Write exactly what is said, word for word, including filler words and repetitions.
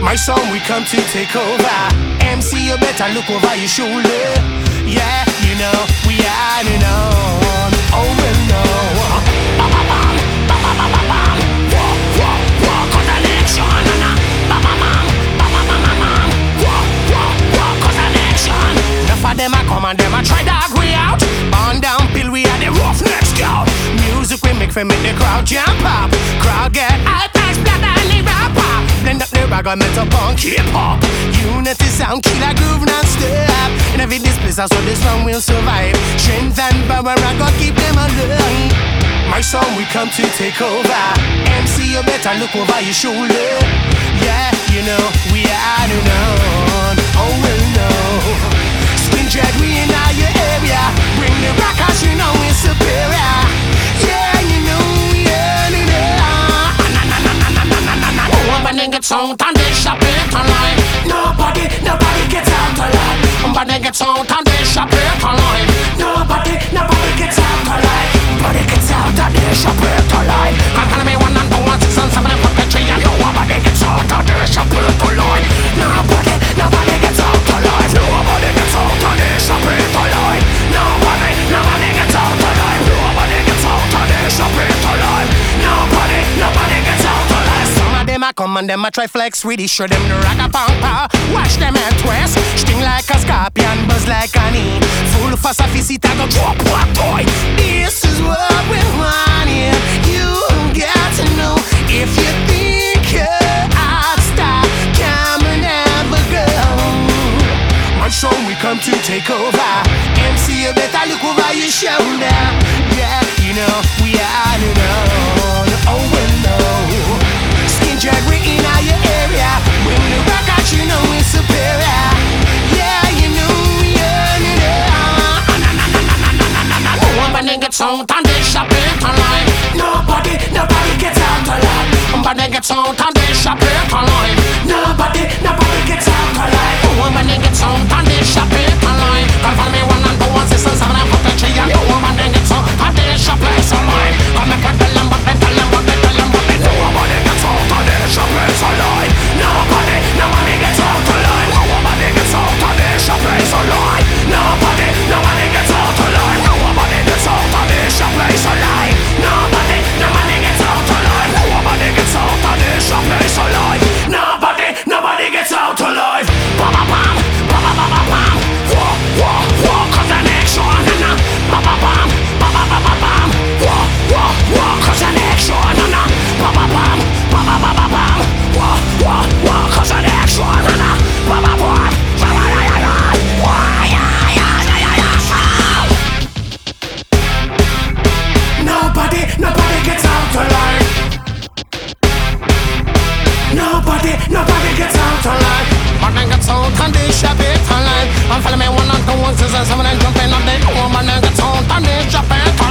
My song, we come to take over. M C, you better look over your shoulder. Yeah, you know, we are you know. Oh, well, no. Ba-ba-bam, ba-ba-ba-ba-bam. Walk, walk, walk on the election. Ba-ba-bam, ba-ba-ba-ba-bam. Walk, walk, walk on the election. Enough of them a come and them a try to agree out. On down pill, we are the roughnecks scout. Music we make for make the crowd jump up. Crowd get hype, nice blood and the rapper. Blend up the ragga metal punk hip-hop. Unity sound, killer groove non-stop. In every displace, so this one will survive. Strength and power, I gon' keep them alive. My song, we come to take over. M C, you better look over your shoulder. Yeah, you know, we are the known. Oh, well, no. Skin dread, we in all your area. Bring the rockers, you know it's superior. Yeah, you know, yeah, you know. But they get out and they shop it online. Nobody, nobody gets out alive. But they get out and they shop it online. Nobody, nobody gets out alive. But they get out and they shop it online. Can't tell me one and two and six and seven and fucking three and nobody gets out and they shop it online. Nobody, nobody gets out alive. Nobody gets out and they shop it online. Nobody, nobody gets out alive. Nobody gets out and they shop it online. Nobody, nobody gets out alive. Some of them a come and them a try flex with it. Show them the ragga pampa. Watch them and twist. Sting like a scorpion, buzz like an e. Full of sophisticated, go drop what boy. This is what we want here. You got to know if you think you're out stop, come and never go. My song, we come to take over. M C, you better look over your shoulder. Yeah, you know, we are the known. Oh, well, no. Skin drag, we in all your area. When the rock out, you know it's superior. Yeah, you know, yeah, you know. But they get out and they shop it online. Nobody, nobody gets out alive. But they get out and they shop it online. Nobody, nobody gets out alive. But they get out and they shop it online. Can't find me one and two and six and seven and fucking three and no one. But they get out and they shop it online. Come and tell them what they tell them what they tell them what they know. Nobody gets out and they shop it online. Nobody, nobody gets out alive. Nobody gets out and they shop it online. Nobody, nobody gets out alive. Nobody gets out and they shop it alive. Nobody, nobody gets out alive. Nobody gets out and they shop it alive. Nobody, nobody gets out alive. Bam, bam, bam, bam, bam, bam, bam. Walk, walk, walk, cause the next one. Bam, bam, bam, bam, bam, bam, bam. Walk, walk, walk, cause the next one. Bam, bam, bam, bam, bam, bam, bam. Walk, walk, walk, cause the next one. Bam, bam, bam. Nobody, nobody gets out alive. Nobody, nobody gets out alive. But they get out and they shop it online. And follow me one and two and six and seven and jump in and they go. But they get out and they shop it online.